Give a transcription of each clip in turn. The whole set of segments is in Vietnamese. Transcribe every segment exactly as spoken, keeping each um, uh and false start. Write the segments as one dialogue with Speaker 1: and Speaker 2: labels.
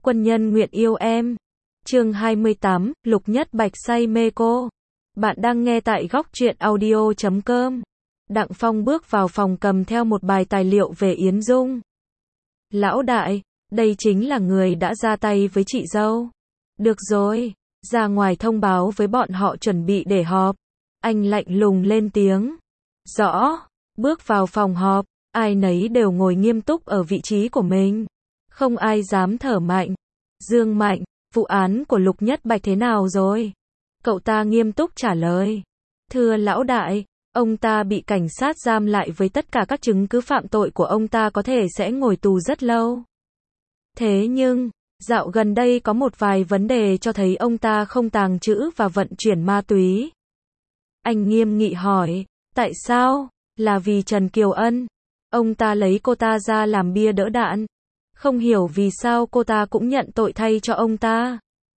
Speaker 1: Quân nhân nguyện yêu em. Chương hai mươi tám, Lục Nhất Bạch say mê cô. Bạn đang nghe tại góc truyện audio chấm com. Đặng Phong bước vào phòng cầm theo một bài tài liệu về Yến Dung. Lão đại, đây chính là người đã ra tay với chị dâu. Được rồi, ra ngoài thông báo với bọn họ chuẩn bị để họp. Anh lạnh lùng lên tiếng. Rõ, bước vào phòng họp, ai nấy đều ngồi nghiêm túc ở vị trí của mình. Không ai dám thở mạnh. Dương Mạnh, vụ án của Lục Nhất Bạch thế nào rồi? Cậu ta nghiêm túc trả lời. Thưa lão đại, ông ta bị cảnh sát giam lại với tất cả các chứng cứ phạm tội của ông ta, có thể sẽ ngồi tù rất lâu. Thế nhưng, dạo gần đây có một vài vấn đề cho thấy ông ta không tàng trữ và vận chuyển ma túy. Anh nghiêm nghị hỏi, tại sao? Là vì Trần Kiều Ân. Ông ta lấy cô ta ra làm bia đỡ đạn. Không hiểu vì sao cô ta cũng nhận tội thay cho ông ta.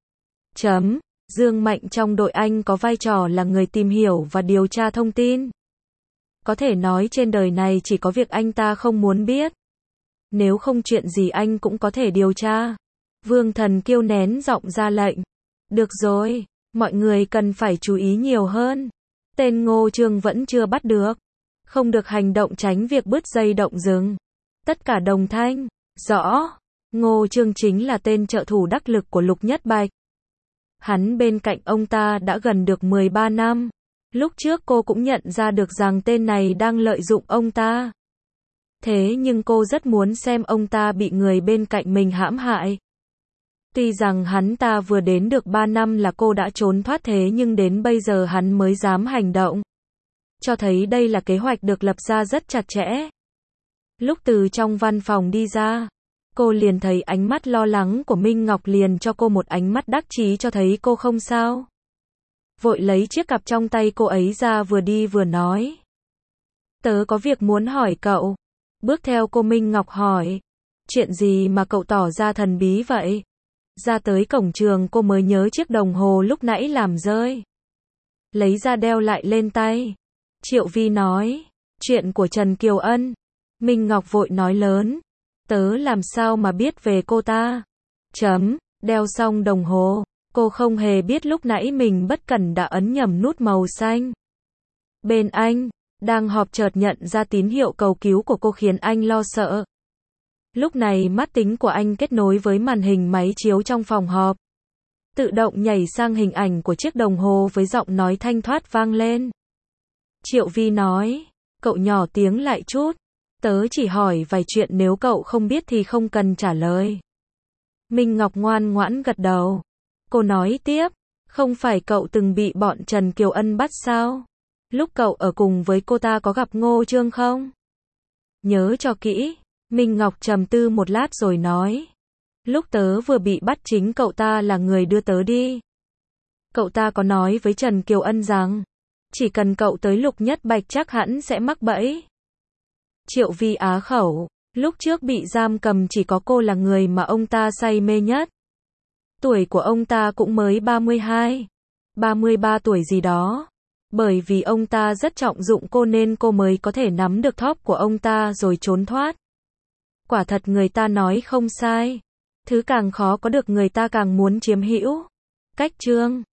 Speaker 1: Chấm. Dương Mạnh trong đội anh có vai trò là người tìm hiểu và điều tra thông tin. Có thể nói trên đời này chỉ có việc anh ta không muốn biết. Nếu không chuyện gì anh cũng có thể điều tra. Vương Thần Kiêu nén giọng ra lệnh. Được rồi, mọi người cần phải chú ý nhiều hơn. Tên Ngô Trương vẫn chưa bắt được. Không được hành động tránh việc bứt dây động rừng. Tất cả đồng thanh. Rõ. Ngô Trương chính là tên trợ thủ đắc lực của Lục Nhất Bạch. Hắn bên cạnh ông ta đã gần được mười ba năm. Lúc trước cô cũng nhận ra được rằng tên này đang lợi dụng ông ta. Thế nhưng cô rất muốn xem ông ta bị người bên cạnh mình hãm hại. Tuy rằng hắn ta vừa đến được ba năm là cô đã trốn thoát, thế nhưng đến bây giờ hắn mới dám hành động. Cho thấy đây là kế hoạch được lập ra rất chặt chẽ. Lúc từ trong văn phòng đi ra, cô liền thấy ánh mắt lo lắng của Minh Ngọc, liền cho cô một ánh mắt đắc chí cho thấy cô không sao. Vội lấy chiếc cặp trong tay cô ấy ra, vừa đi vừa nói. Tớ có việc muốn hỏi cậu. Bước theo cô, Minh Ngọc hỏi. Chuyện gì mà cậu tỏ ra thần bí vậy? Ra tới cổng trường cô mới nhớ chiếc đồng hồ lúc nãy làm rơi. Lấy ra đeo lại lên tay. Triệu Vi nói. Chuyện của Trần Kiều Ân. Minh Ngọc vội nói lớn. Tớ làm sao mà biết về cô ta? Chấm. Đeo xong đồng hồ, cô không hề biết lúc nãy mình bất cẩn đã ấn nhầm nút màu xanh. Bên anh, đang họp chợt nhận ra tín hiệu cầu cứu của cô khiến anh lo sợ. Lúc này mắt tính của anh kết nối với màn hình máy chiếu trong phòng họp. Tự động nhảy sang hình ảnh của chiếc đồng hồ với giọng nói thanh thoát vang lên. Triệu Vi nói, cậu nhỏ tiếng lại chút. Tớ chỉ hỏi vài chuyện, nếu cậu không biết thì không cần trả lời. Minh Ngọc ngoan ngoãn gật đầu. Cô nói tiếp, không phải cậu từng bị bọn Trần Kiều Ân bắt sao? Lúc cậu ở cùng với cô ta có gặp Ngô Trương không? Nhớ cho kỹ. Minh Ngọc trầm tư một lát rồi nói. Lúc tớ vừa bị bắt chính cậu ta là người đưa tớ đi. Cậu ta có nói với Trần Kiều Ân rằng, chỉ cần cậu tới Lục Nhất Bạch chắc hẳn sẽ mắc bẫy. Triệu Vi á khẩu. Lúc trước bị giam cầm chỉ có cô là người mà ông ta say mê nhất. Tuổi của ông ta cũng mới ba mươi hai, ba mươi ba tuổi gì đó. Bởi vì ông ta rất trọng dụng cô nên cô mới có thể nắm được thóp của ông ta rồi trốn thoát. Quả thật người ta nói không sai. Thứ càng khó có được người ta càng muốn chiếm hữu. Cách chương